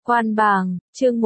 Quan bàng, chương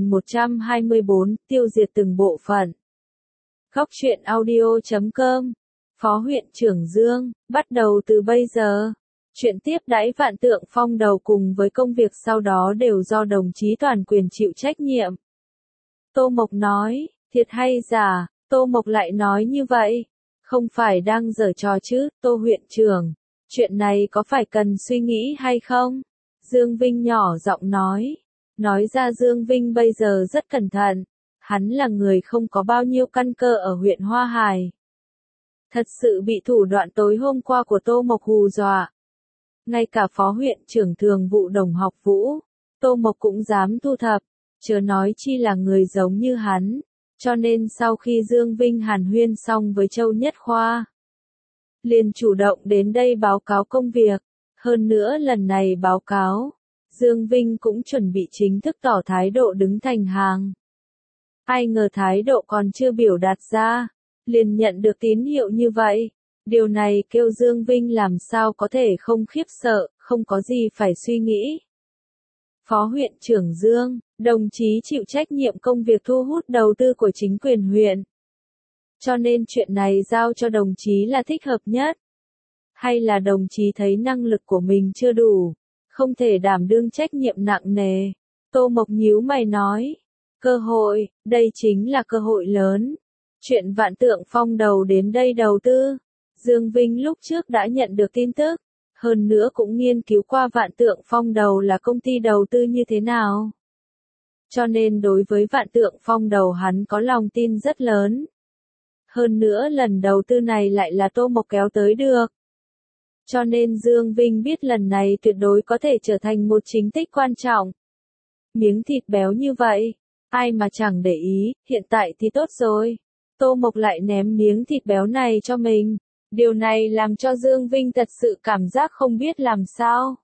1124, tiêu diệt từng bộ phận. Góc truyện audio.com. Phó huyện trưởng Dương, bắt đầu từ bây giờ. Chuyện tiếp đãi Vạn Tượng Phong đầu cùng với công việc sau đó đều do đồng chí toàn quyền chịu trách nhiệm. Tô Mộc nói, thiệt hay giả, Tô Mộc lại nói như vậy. Không phải đang giở trò chứ, Tô huyện trưởng. Chuyện này có phải cần suy nghĩ hay không? Dương Vinh nhỏ giọng nói. Nói ra Dương Vinh bây giờ rất cẩn thận. Hắn là người không có bao nhiêu căn cơ ở huyện Hoa Hải. Thật sự bị thủ đoạn tối hôm qua của Tô Mộc hù dọa. Ngay cả phó huyện trưởng thường vụ Đồng Học Vũ, Tô Mộc cũng dám thu thập, chớ nói chi là người giống như hắn. Cho nên sau khi Dương Vinh hàn huyên xong với Châu Nhất Khoa, liền chủ động đến đây báo cáo công việc. Hơn nữa lần này báo cáo, Dương Vinh cũng chuẩn bị chính thức tỏ thái độ đứng thành hàng. Ai ngờ thái độ còn chưa biểu đạt ra, liền nhận được tín hiệu như vậy. Điều này kêu Dương Vinh làm sao có thể không khiếp sợ, không có gì phải suy nghĩ. Phó huyện trưởng Dương, đồng chí chịu trách nhiệm công việc thu hút đầu tư của chính quyền huyện. Cho nên chuyện này giao cho đồng chí là thích hợp nhất. Hay là đồng chí thấy năng lực của mình chưa đủ, không thể đảm đương trách nhiệm nặng nề. Tô Mộc nhíu mày nói, cơ hội, đây chính là cơ hội lớn. Chuyện Vạn Tượng Phong đầu đến đây đầu tư. Dương Vinh lúc trước đã nhận được tin tức, hơn nữa cũng nghiên cứu qua Vạn Tượng Phong đầu là công ty đầu tư như thế nào. Cho nên đối với Vạn Tượng Phong đầu hắn có lòng tin rất lớn. Hơn nữa lần đầu tư này lại là Tô Mộc kéo tới được. Cho nên Dương Vinh biết lần này tuyệt đối có thể trở thành một chính tích quan trọng. Miếng thịt béo như vậy, ai mà chẳng để ý, hiện tại thì tốt rồi. Tô Mộc lại ném miếng thịt béo này cho mình. Điều này làm cho Dương Vinh thật sự cảm giác không biết làm sao.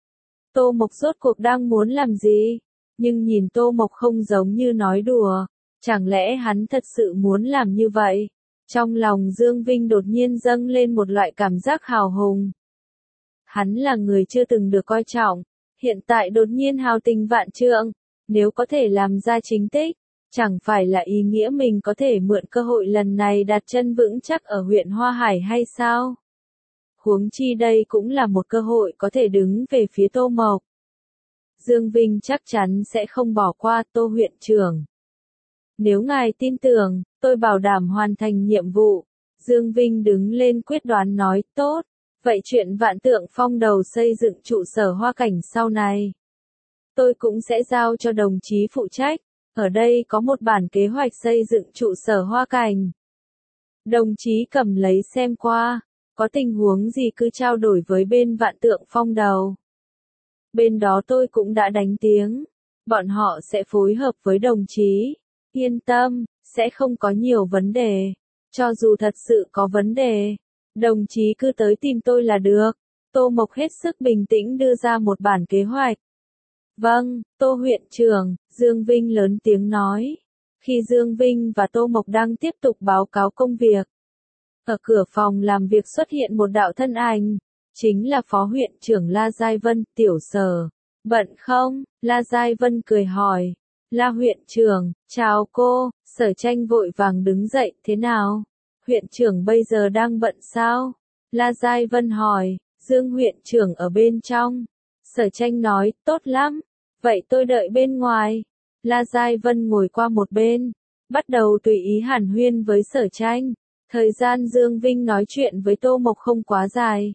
Tô Mộc rốt cuộc đang muốn làm gì? Nhưng nhìn Tô Mộc không giống như nói đùa. Chẳng lẽ hắn thật sự muốn làm như vậy? Trong lòng Dương Vinh đột nhiên dâng lên một loại cảm giác hào hùng. Hắn là người chưa từng được coi trọng. Hiện tại đột nhiên hào tình vạn trượng. Nếu có thể làm ra chính tích, chẳng phải là ý nghĩa mình có thể mượn cơ hội lần này đặt chân vững chắc ở huyện Hoa Hải hay sao? Huống chi đây cũng là một cơ hội có thể đứng về phía Tô Mộc. Dương Vinh chắc chắn sẽ không bỏ qua Tô huyện trưởng. Nếu ngài tin tưởng, tôi bảo đảm hoàn thành nhiệm vụ. Dương Vinh đứng lên quyết đoán nói, tốt. Vậy chuyện Vạn Tượng Phong đầu xây dựng trụ sở Hoa Cảnh sau này, tôi cũng sẽ giao cho đồng chí phụ trách. Ở đây có một bản kế hoạch xây dựng trụ sở Hoa Cảnh. Đồng chí cầm lấy xem qua, có tình huống gì cứ trao đổi với bên Vạn Tượng Phong đầu. Bên đó tôi cũng đã đánh tiếng, bọn họ sẽ phối hợp với đồng chí. Yên tâm, sẽ không có nhiều vấn đề. Cho dù thật sự có vấn đề, đồng chí cứ tới tìm tôi là được. Tô Mộc hết sức bình tĩnh đưa ra một bản kế hoạch. Vâng, Tô huyện trưởng, Dương Vinh lớn tiếng nói. Khi Dương Vinh và Tô Mộc đang tiếp tục báo cáo công việc, ở cửa phòng làm việc xuất hiện một đạo thân ảnh, chính là phó huyện trưởng La Giai Vân, tiểu Sở. Bận không? La Giai Vân cười hỏi. La huyện trưởng, chào cô. Sở Tranh vội vàng đứng dậy, thế nào? Huyện trưởng bây giờ đang bận sao? La Giai Vân hỏi. Dương huyện trưởng ở bên trong. Sở Tranh nói, tốt lắm. Vậy tôi đợi bên ngoài. La Giai Vân ngồi qua một bên, bắt đầu tùy ý hàn huyên với Sở Tranh. Thời gian Dương Vinh nói chuyện với Tô Mộc không quá dài.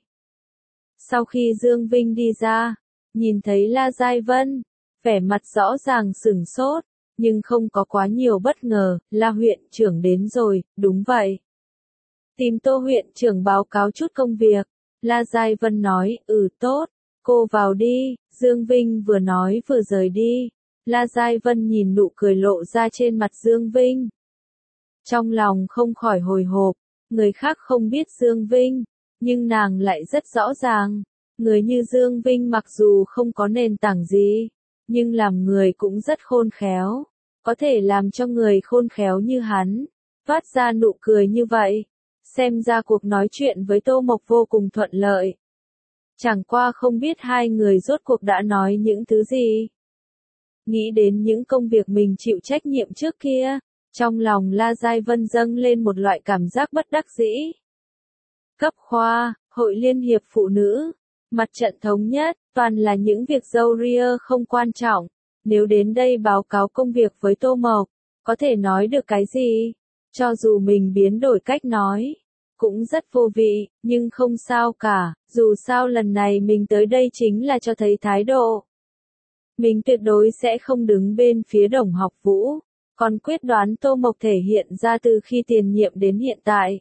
Sau khi Dương Vinh đi ra, nhìn thấy La Giai Vân, vẻ mặt rõ ràng sửng sốt, nhưng không có quá nhiều bất ngờ. La huyện trưởng đến rồi, đúng vậy. Tìm Tô huyện trưởng báo cáo chút công việc. La Giai Vân nói, tốt, cô vào đi. Dương Vinh vừa nói vừa rời đi. La Giai Vân nhìn nụ cười lộ ra trên mặt Dương Vinh. Trong lòng không khỏi hồi hộp, người khác không biết Dương Vinh, nhưng nàng lại rất rõ ràng. Người như Dương Vinh mặc dù không có nền tảng gì, nhưng làm người cũng rất khôn khéo. Có thể làm cho người khôn khéo như hắn phát ra nụ cười như vậy. Xem ra cuộc nói chuyện với Tô Mộc vô cùng thuận lợi. Chẳng qua không biết hai người rốt cuộc đã nói những thứ gì. Nghĩ đến những công việc mình chịu trách nhiệm trước kia, trong lòng La Giai Vân dâng lên một loại cảm giác bất đắc dĩ. Cấp khoa, Hội Liên hiệp Phụ nữ, Mặt trận Thống nhất, toàn là những việc râu ria không quan trọng. Nếu đến đây báo cáo công việc với Tô Mộc, có thể nói được cái gì? Cho dù mình biến đổi cách nói, cũng rất vô vị, nhưng không sao cả, dù sao lần này mình tới đây chính là cho thấy thái độ. Mình tuyệt đối sẽ không đứng bên phía Đồng Học Vũ, còn quyết đoán Tô Mộc thể hiện ra từ khi tiền nhiệm đến hiện tại.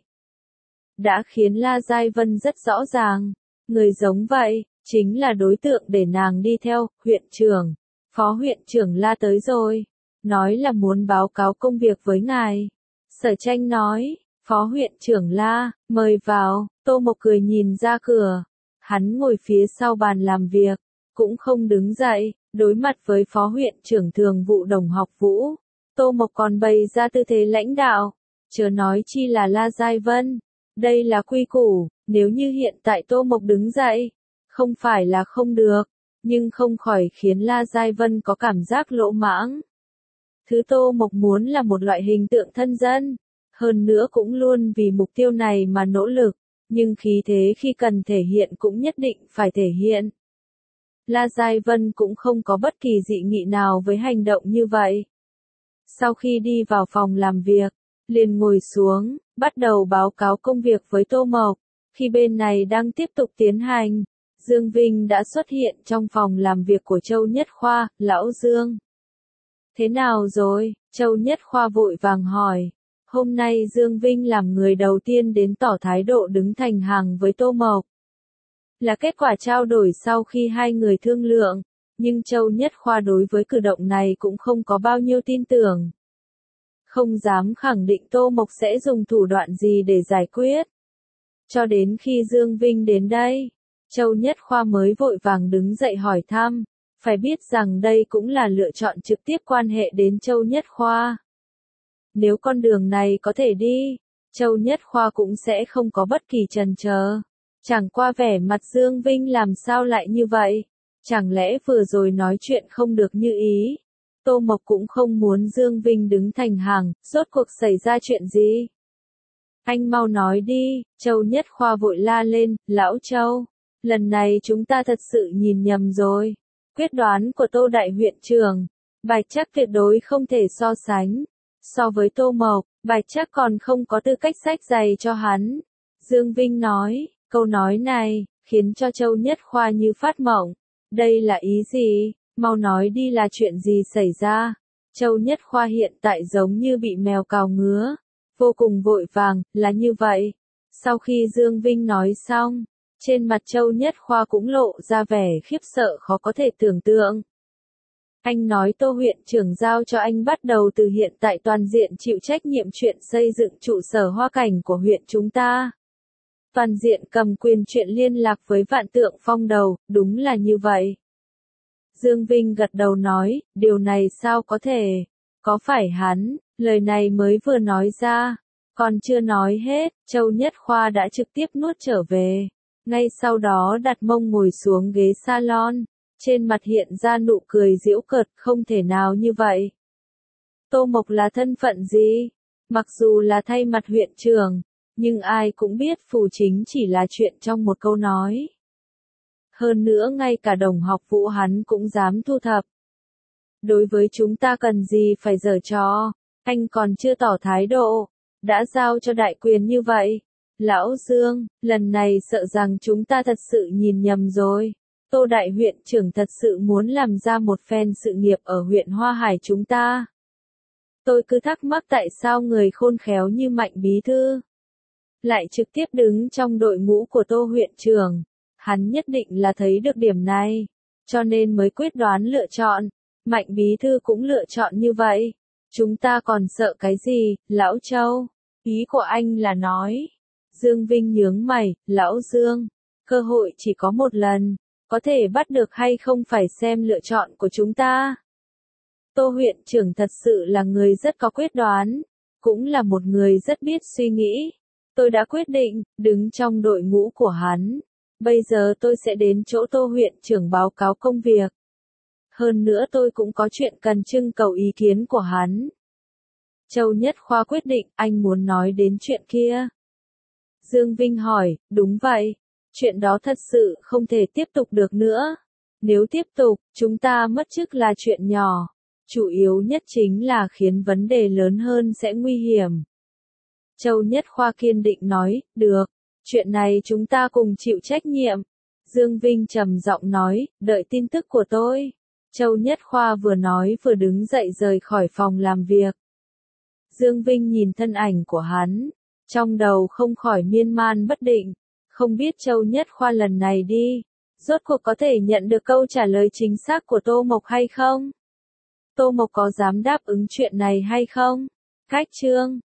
Đã khiến La Giai Vân rất rõ ràng, người giống vậy, chính là đối tượng để nàng đi theo. Huyện trưởng, Phó huyện trưởng La tới rồi, nói là muốn báo cáo công việc với ngài. Sở Tranh nói, Phó huyện trưởng La, mời vào. Tô Mộc cười nhìn ra cửa, hắn ngồi phía sau bàn làm việc, cũng không đứng dậy, đối mặt với Phó huyện trưởng thường vụ Đồng Học Vũ. Tô Mộc còn bày ra tư thế lãnh đạo, chớ nói chi là La Giai Vân. Đây là quy củ, nếu như hiện tại Tô Mộc đứng dậy, không phải là không được, nhưng không khỏi khiến La Giai Vân có cảm giác lỗ mãng. Thứ Tô Mộc muốn là một loại hình tượng thân dân, hơn nữa cũng luôn vì mục tiêu này mà nỗ lực, nhưng khí thế khi cần thể hiện cũng nhất định phải thể hiện. La Giai Vân cũng không có bất kỳ dị nghị nào với hành động như vậy. Sau khi đi vào phòng làm việc, liền ngồi xuống, bắt đầu báo cáo công việc với Tô Mộc. Khi bên này đang tiếp tục tiến hành, Dương Vinh đã xuất hiện trong phòng làm việc của Châu Nhất Khoa. Lão Dương, thế nào rồi? Châu Nhất Khoa vội vàng hỏi. Hôm nay Dương Vinh làm người đầu tiên đến tỏ thái độ đứng thành hàng với Tô Mộc. Là kết quả trao đổi sau khi hai người thương lượng, nhưng Châu Nhất Khoa đối với cử động này cũng không có bao nhiêu tin tưởng. Không dám khẳng định Tô Mộc sẽ dùng thủ đoạn gì để giải quyết. Cho đến khi Dương Vinh đến đây, Châu Nhất Khoa mới vội vàng đứng dậy hỏi thăm, phải biết rằng đây cũng là lựa chọn trực tiếp quan hệ đến Châu Nhất Khoa. Nếu con đường này có thể đi, Châu Nhất Khoa cũng sẽ không có bất kỳ chần chờ. Chẳng qua vẻ mặt Dương Vinh làm sao lại như vậy? Chẳng lẽ vừa rồi nói chuyện không được như ý? Tô Mộc cũng không muốn Dương Vinh đứng thành hàng, rốt cuộc xảy ra chuyện gì? Anh mau nói đi, Châu Nhất Khoa vội la lên. Lão Châu, lần này chúng ta thật sự nhìn nhầm rồi. Quyết đoán của Tô Đại huyện trưởng, Bạch Trắc tuyệt đối không thể so sánh. So với Tô Mộc, Bạch Trắc còn không có tư cách xách giày cho hắn. Dương Vinh nói, câu nói này, khiến cho Châu Nhất Khoa như phát mộng. Đây là ý gì? Mau nói đi, là chuyện gì xảy ra? Châu Nhất Khoa hiện tại giống như bị mèo cào ngứa, vô cùng vội vàng. Là như vậy. Sau khi Dương Vinh nói xong, trên mặt Châu Nhất Khoa cũng lộ ra vẻ khiếp sợ khó có thể tưởng tượng. Anh nói Tô huyện trưởng giao cho anh bắt đầu từ hiện tại toàn diện chịu trách nhiệm chuyện xây dựng trụ sở hoa cảnh của huyện chúng ta. Toàn diện cầm quyền chuyện liên lạc với Vạn Tượng Phong đầu, đúng là như vậy. Dương Vinh gật đầu nói, điều này sao có thể? Có phải hắn, lời này mới vừa nói ra, còn chưa nói hết, Châu Nhất Khoa đã trực tiếp nuốt trở về. Ngay sau đó đặt mông ngồi xuống ghế salon, trên mặt hiện ra nụ cười giễu cợt. Không thể nào như vậy. Tô Mộc là thân phận gì? Mặc dù là thay mặt huyện trưởng, nhưng ai cũng biết phù chính chỉ là chuyện trong một câu nói. Hơn nữa ngay cả Đồng Học Vũ hắn cũng dám thu thập. Đối với chúng ta cần gì phải giở trò, anh còn chưa tỏ thái độ, đã giao cho đại quyền như vậy. Lão Dương, lần này sợ rằng chúng ta thật sự nhìn nhầm rồi. Tô Đại huyện trưởng thật sự muốn làm ra một phen sự nghiệp ở huyện Hoa Hải chúng ta. Tôi cứ thắc mắc tại sao người khôn khéo như Mạnh bí thư lại trực tiếp đứng trong đội ngũ của Tô huyện trưởng. Hắn nhất định là thấy được điểm này, cho nên mới quyết đoán lựa chọn. Mạnh bí thư cũng lựa chọn như vậy. Chúng ta còn sợ cái gì, Lão Châu? Ý của anh là nói. Dương Vinh nhướng mày, Lão Dương, cơ hội chỉ có một lần, có thể bắt được hay không phải xem lựa chọn của chúng ta. Tô huyện trưởng thật sự là người rất có quyết đoán, cũng là một người rất biết suy nghĩ. Tôi đã quyết định, đứng trong đội ngũ của hắn. Bây giờ tôi sẽ đến chỗ Tô huyện trưởng báo cáo công việc. Hơn nữa tôi cũng có chuyện cần trưng cầu ý kiến của hắn. Châu Nhất Khoa quyết định, anh muốn nói đến chuyện kia. Dương Vinh hỏi, đúng vậy. Chuyện đó thật sự không thể tiếp tục được nữa. Nếu tiếp tục, chúng ta mất chức là chuyện nhỏ. Chủ yếu nhất chính là khiến vấn đề lớn hơn sẽ nguy hiểm. Châu Nhất Khoa kiên định nói, được. Chuyện này chúng ta cùng chịu trách nhiệm. Dương Vinh trầm giọng nói, đợi tin tức của tôi. Châu Nhất Khoa vừa nói vừa đứng dậy rời khỏi phòng làm việc. Dương Vinh nhìn thân ảnh của hắn, trong đầu không khỏi miên man bất định, không biết Châu Nhất Khoa lần này đi, rốt cuộc có thể nhận được câu trả lời chính xác của Tô Mộc hay không? Tô Mộc có dám đáp ứng chuyện này hay không? Cách chương